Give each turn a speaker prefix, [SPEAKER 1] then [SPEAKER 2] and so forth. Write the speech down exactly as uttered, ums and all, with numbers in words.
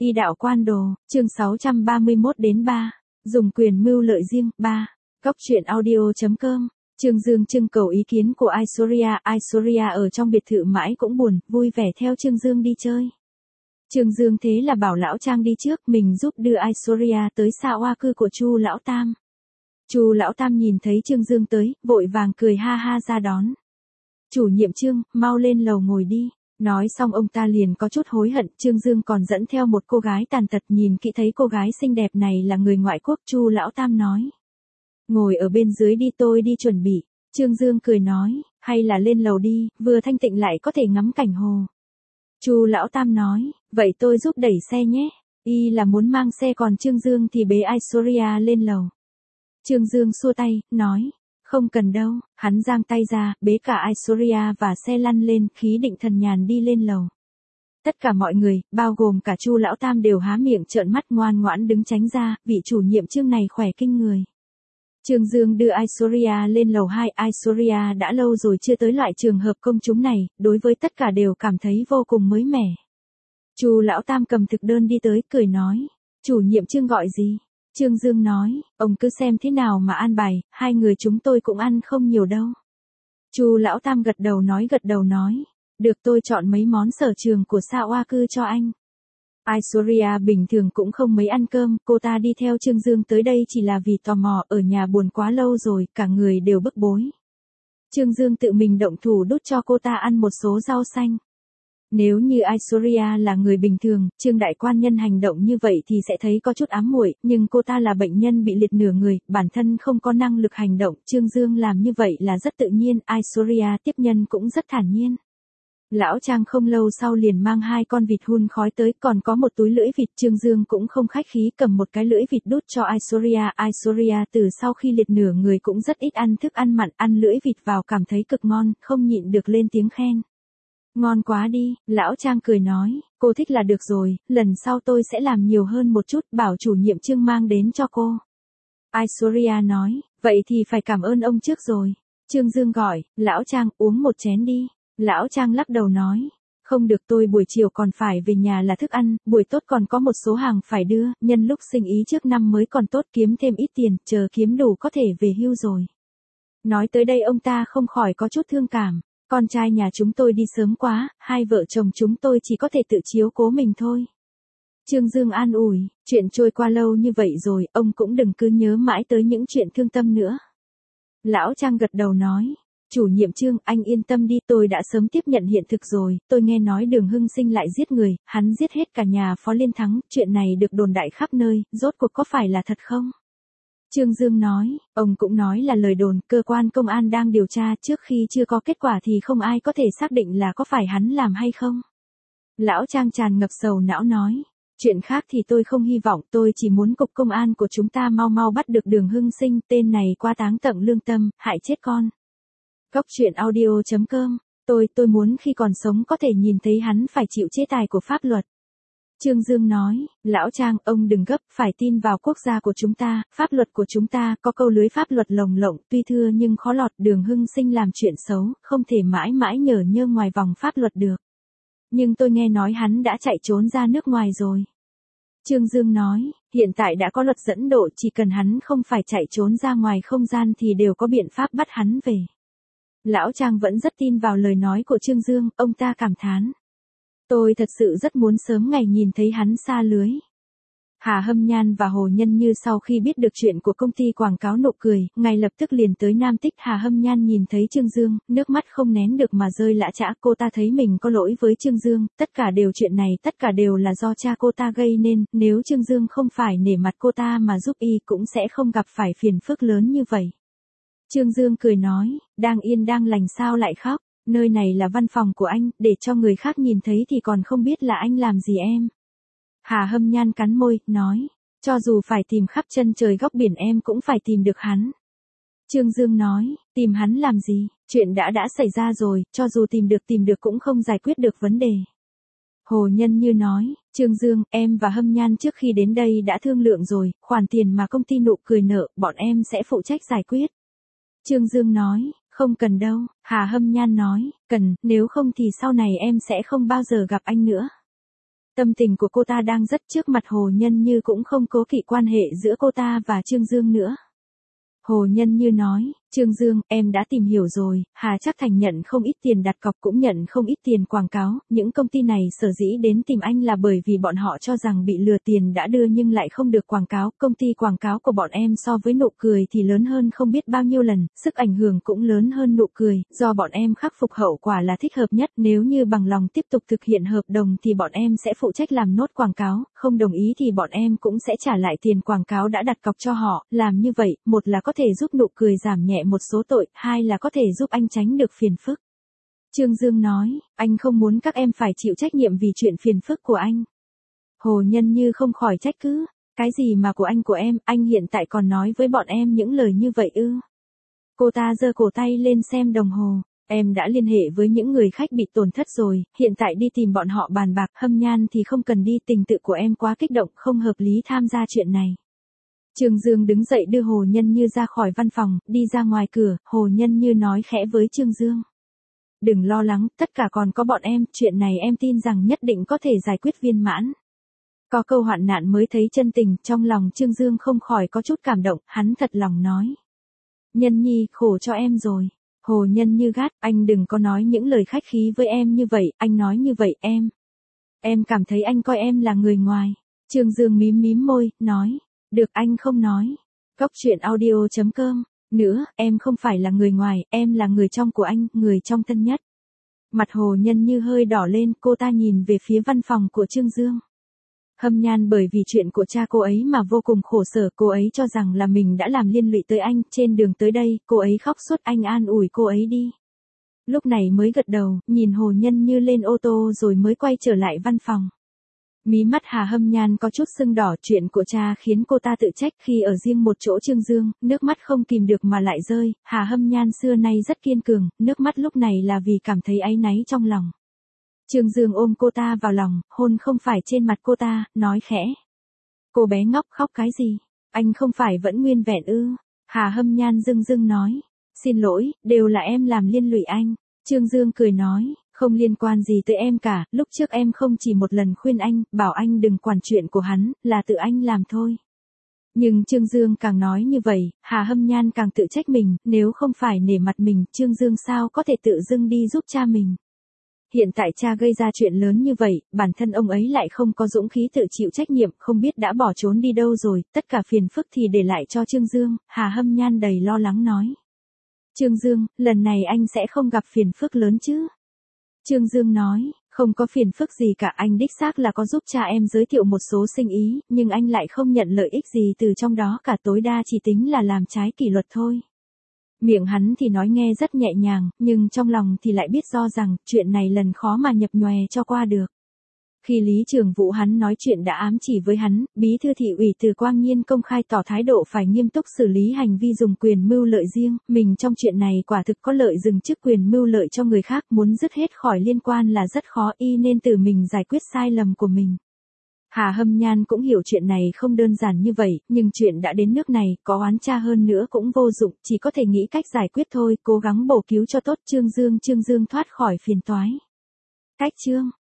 [SPEAKER 1] Y đạo quan đồ, chương sáu trăm ba mươi mốt đến ba. Dùng quyền mưu lợi riêng, ba. Góc truyện audio.com. Trương Dương trưng cầu ý kiến của Aishwarya. Aishwarya ở trong biệt thự mãi cũng buồn, vui vẻ theo Trương Dương đi chơi. Trương Dương thế là bảo lão Trang đi trước, mình giúp đưa Aishwarya tới xa oa cư của Chu lão tam. Chu lão tam nhìn thấy Trương Dương tới, vội vàng cười ha ha ra đón. Chủ nhiệm Trương, mau lên lầu ngồi đi. Nói xong ông ta liền có chút hối hận. Trương Dương còn dẫn theo một cô gái tàn tật, nhìn kỹ thấy cô gái xinh đẹp này là người ngoại quốc. Chu lão tam nói, ngồi ở bên dưới đi, tôi đi chuẩn bị. Trương Dương cười nói, hay là lên lầu đi, vừa thanh tịnh lại có thể ngắm cảnh hồ. Chu lão tam nói, vậy tôi giúp đẩy xe nhé. Y là muốn mang xe, còn Trương Dương thì bế Aishwarya lên lầu. Trương Dương xua tay, nói, không cần đâu. Hắn giang tay ra, bế cả Aishwarya và xe lăn lên, khí định thần nhàn đi lên lầu. Tất cả mọi người, bao gồm cả Chu lão tam đều há miệng trợn mắt, ngoan ngoãn đứng tránh ra, vị chủ nhiệm Trương này khỏe kinh người. Trương Dương đưa Aishwarya lên lầu hai. Aishwarya đã lâu rồi chưa tới loại trường hợp công chúng này, đối với tất cả đều cảm thấy vô cùng mới mẻ. Chu lão tam cầm thực đơn đi tới, cười nói, chủ nhiệm Trương gọi gì? Trương Dương nói, ông cứ xem thế nào mà an bài, hai người chúng tôi cũng ăn không nhiều đâu. Chu lão tam gật đầu nói gật đầu nói, được, tôi chọn mấy món sở trường của Sa Oa cư cho anh. Aishwarya bình thường cũng không mấy ăn cơm, cô ta đi theo Trương Dương tới đây chỉ là vì tò mò, ở nhà buồn quá lâu rồi, cả người đều bức bối. Trương Dương tự mình động thủ đút cho cô ta ăn một số rau xanh. Nếu như Aishwarya là người bình thường, Trương đại quan nhân hành động như vậy thì sẽ thấy có chút ám muội, nhưng cô ta là bệnh nhân bị liệt nửa người, bản thân không có năng lực hành động, Trương Dương làm như vậy là rất tự nhiên. Aishwarya tiếp nhân cũng rất thản nhiên. Lão Trang không lâu sau liền mang hai con vịt hun khói tới, còn có một túi lưỡi vịt. Trương Dương cũng không khách khí, cầm một cái lưỡi vịt đút cho Aishwarya. Aishwarya từ sau khi liệt nửa người cũng rất ít ăn thức ăn mặn, ăn lưỡi vịt vào cảm thấy cực ngon, không nhịn được lên tiếng khen. Ngon quá đi. Lão Trang cười nói, cô thích là được rồi, lần sau tôi sẽ làm nhiều hơn một chút, bảo chủ nhiệm Trương mang đến cho cô. Aishwarya nói, vậy thì phải cảm ơn ông trước rồi. Trương Dương gọi, lão Trang, uống một chén đi. Lão Trang lắc đầu nói, không được, tôi buổi chiều còn phải về nhà là thức ăn, buổi tốt còn có một số hàng phải đưa, nhân lúc sinh ý trước năm mới còn tốt, kiếm thêm ít tiền, chờ kiếm đủ có thể về hưu rồi. Nói tới đây ông ta không khỏi có chút thương cảm. Con trai nhà chúng tôi đi sớm quá, hai vợ chồng chúng tôi chỉ có thể tự chiếu cố mình thôi. Trương Dương an ủi, chuyện trôi qua lâu như vậy rồi, ông cũng đừng cứ nhớ mãi tới những chuyện thương tâm nữa. Lão Trang gật đầu nói, chủ nhiệm Trương, anh yên tâm đi, tôi đã sớm tiếp nhận hiện thực rồi, tôi nghe nói Đường Hưng Sinh lại giết người, hắn giết hết cả nhà Phó Liên Thắng, chuyện này được đồn đại khắp nơi, rốt cuộc có phải là thật không? Trương Dương nói, ông cũng nói là lời đồn, cơ quan công an đang điều tra, trước khi chưa có kết quả thì không ai có thể xác định là có phải hắn làm hay không. Lão Trang tràn ngập sầu não nói, chuyện khác thì tôi không hy vọng, tôi chỉ muốn cục công an của chúng ta mau mau bắt được Đường Hưng Sinh, tên này qua táng tận lương tâm, hại chết con. Góc truyện audio.com, tôi, tôi muốn khi còn sống có thể nhìn thấy hắn phải chịu chế tài của pháp luật. Trương Dương nói, lão Trang, ông đừng gấp, phải tin vào quốc gia của chúng ta, pháp luật của chúng ta, có câu lưới pháp luật lồng lộng, tuy thưa nhưng khó lọt. Đường Hưng Sinh làm chuyện xấu, không thể mãi mãi nhờ nhơ ngoài vòng pháp luật được. Nhưng tôi nghe nói hắn đã chạy trốn ra nước ngoài rồi. Trương Dương nói, hiện tại đã có luật dẫn độ, chỉ cần hắn không phải chạy trốn ra ngoài không gian thì đều có biện pháp bắt hắn về. Lão Trang vẫn rất tin vào lời nói của Trương Dương, ông ta cảm thán. Tôi thật sự rất muốn sớm ngày nhìn thấy hắn xa lưới. Hà Hâm Nhan và Hồ Nhân Như sau khi biết được chuyện của công ty quảng cáo nụ cười, ngay lập tức liền tới Nam Tích. Hà Hâm Nhan nhìn thấy Trương Dương, nước mắt không nén được mà rơi lã chã. Cô ta thấy mình có lỗi với Trương Dương, tất cả đều chuyện này, tất cả đều là do cha cô ta gây nên, nếu Trương Dương không phải nể mặt cô ta mà giúp y cũng sẽ không gặp phải phiền phức lớn như vậy. Trương Dương cười nói, đang yên đang lành sao lại khóc, nơi này là văn phòng của anh, để cho người khác nhìn thấy thì còn không biết là anh làm gì em. Hà Hâm Nhan cắn môi, nói, cho dù phải tìm khắp chân trời góc biển em cũng phải tìm được hắn. Trương Dương nói, tìm hắn làm gì, chuyện đã đã xảy ra rồi, cho dù tìm được tìm được cũng không giải quyết được vấn đề. Hồ Nhân Như nói, Trương Dương, em và Hâm Nhan trước khi đến đây đã thương lượng rồi, khoản tiền mà công ty nụ cười nợ, bọn em sẽ phụ trách giải quyết. Trương Dương nói, không cần đâu. Hà Hâm Nhan nói, cần, nếu không thì sau này em sẽ không bao giờ gặp anh nữa. Tâm tình của cô ta đang rất trước mặt Hồ Nhân Như cũng không cố kỵ quan hệ giữa cô ta và Trương Dương nữa. Hồ Nhân Như nói, Trương Dương, em đã tìm hiểu rồi, Hà Trác Thành nhận không ít tiền đặt cọc cũng nhận không ít tiền quảng cáo, những công ty này sở dĩ đến tìm anh là bởi vì bọn họ cho rằng bị lừa tiền đã đưa nhưng lại không được quảng cáo, công ty quảng cáo của bọn em so với nụ cười thì lớn hơn không biết bao nhiêu lần, sức ảnh hưởng cũng lớn hơn nụ cười, do bọn em khắc phục hậu quả là thích hợp nhất, nếu như bằng lòng tiếp tục thực hiện hợp đồng thì bọn em sẽ phụ trách làm nốt quảng cáo, không đồng ý thì bọn em cũng sẽ trả lại tiền quảng cáo đã đặt cọc cho họ, làm như vậy, một là có thể giúp nụ cười giảm nhẹ một số tội, hai là có thể giúp anh tránh được phiền phức. Trương Dương nói, anh không muốn các em phải chịu trách nhiệm vì chuyện phiền phức của anh. Hồ Nhân Như không khỏi trách cứ, cái gì mà của anh của em, anh hiện tại còn nói với bọn em những lời như vậy ư? Cô ta giơ cổ tay lên xem đồng hồ, em đã liên hệ với những người khách bị tổn thất rồi, hiện tại đi tìm bọn họ bàn bạc, Hâm Nhan thì không cần đi, tình tự của em quá kích động, không hợp lý tham gia chuyện này. Trương Dương đứng dậy đưa Hồ Nhân Như ra khỏi văn phòng, đi ra ngoài cửa, Hồ Nhân Như nói khẽ với Trương Dương. Đừng lo lắng, tất cả còn có bọn em, chuyện này em tin rằng nhất định có thể giải quyết viên mãn. Có câu hoạn nạn mới thấy chân tình, trong lòng Trương Dương không khỏi có chút cảm động, hắn thật lòng nói. Nhân Nhi, khổ cho em rồi. Hồ Nhân Như gắt, anh đừng có nói những lời khách khí với em như vậy, anh nói như vậy em. Em cảm thấy anh coi em là người ngoài. Trương Dương mím mím môi, nói. Được anh không nói. Góc truyện audio chấm com. Nữa, em không phải là người ngoài, em là người trong của anh, người trong thân nhất. Mặt Hồ Nhân Như hơi đỏ lên, cô ta nhìn về phía văn phòng của Trương Dương. Hâm Nhan bởi vì chuyện của cha cô ấy mà vô cùng khổ sở, cô ấy cho rằng là mình đã làm liên lụy tới anh, trên đường tới đây, cô ấy khóc suốt, anh an ủi cô ấy đi. Lúc này mới gật đầu, nhìn Hồ Nhân Như lên ô tô rồi mới quay trở lại văn phòng. Mí mắt Hà Hâm Nhan có chút sưng đỏ, chuyện của cha khiến cô ta tự trách, khi ở riêng một chỗ Trương Dương, nước mắt không kìm được mà lại rơi, Hà Hâm Nhan xưa nay rất kiên cường, nước mắt lúc này là vì cảm thấy áy náy trong lòng. Trương Dương ôm cô ta vào lòng, hôn không phải trên mặt cô ta, nói khẽ. Cô bé ngốc khóc cái gì? Anh không phải vẫn nguyên vẹn ư? Hà Hâm Nhan dưng dưng nói. Xin lỗi, đều là em làm liên lụy anh. Trương Dương cười nói, không liên quan gì tới em cả, lúc trước em không chỉ một lần khuyên anh, bảo anh đừng quản chuyện của hắn, là tự anh làm thôi. Nhưng Trương Dương càng nói như vậy, Hà Hâm Nhan càng tự trách mình, nếu không phải nể mặt mình, Trương Dương sao có thể tự dưng đi giúp cha mình. Hiện tại cha gây ra chuyện lớn như vậy, bản thân ông ấy lại không có dũng khí tự chịu trách nhiệm, không biết đã bỏ trốn đi đâu rồi, tất cả phiền phức thì để lại cho Trương Dương, Hà Hâm Nhan đầy lo lắng nói. Trương Dương, lần này anh sẽ không gặp phiền phức lớn chứ? Trương Dương nói, không có phiền phức gì cả, anh đích xác là có giúp cha em giới thiệu một số sinh ý, nhưng anh lại không nhận lợi ích gì từ trong đó cả, tối đa chỉ tính là làm trái kỷ luật thôi. Miệng hắn thì nói nghe rất nhẹ nhàng, nhưng trong lòng thì lại biết do rằng, chuyện này lần khó mà nhập nhòe cho qua được. Khi Lý Trường Vũ hắn nói chuyện đã ám chỉ với hắn, bí thư thị ủy Từ Quang Nhiên công khai tỏ thái độ phải nghiêm túc xử lý hành vi dùng quyền mưu lợi riêng, mình trong chuyện này quả thực có lợi dừng chức quyền mưu lợi cho người khác, muốn dứt hết khỏi liên quan là rất khó, y nên tự mình giải quyết sai lầm của mình. Hà Hâm Nhan cũng hiểu chuyện này không đơn giản như vậy, nhưng chuyện đã đến nước này, có oán cha hơn nữa cũng vô dụng, chỉ có thể nghĩ cách giải quyết thôi, cố gắng bổ cứu cho tốt Trương Dương. Trương Dương thoát khỏi phiền toái. Cách chương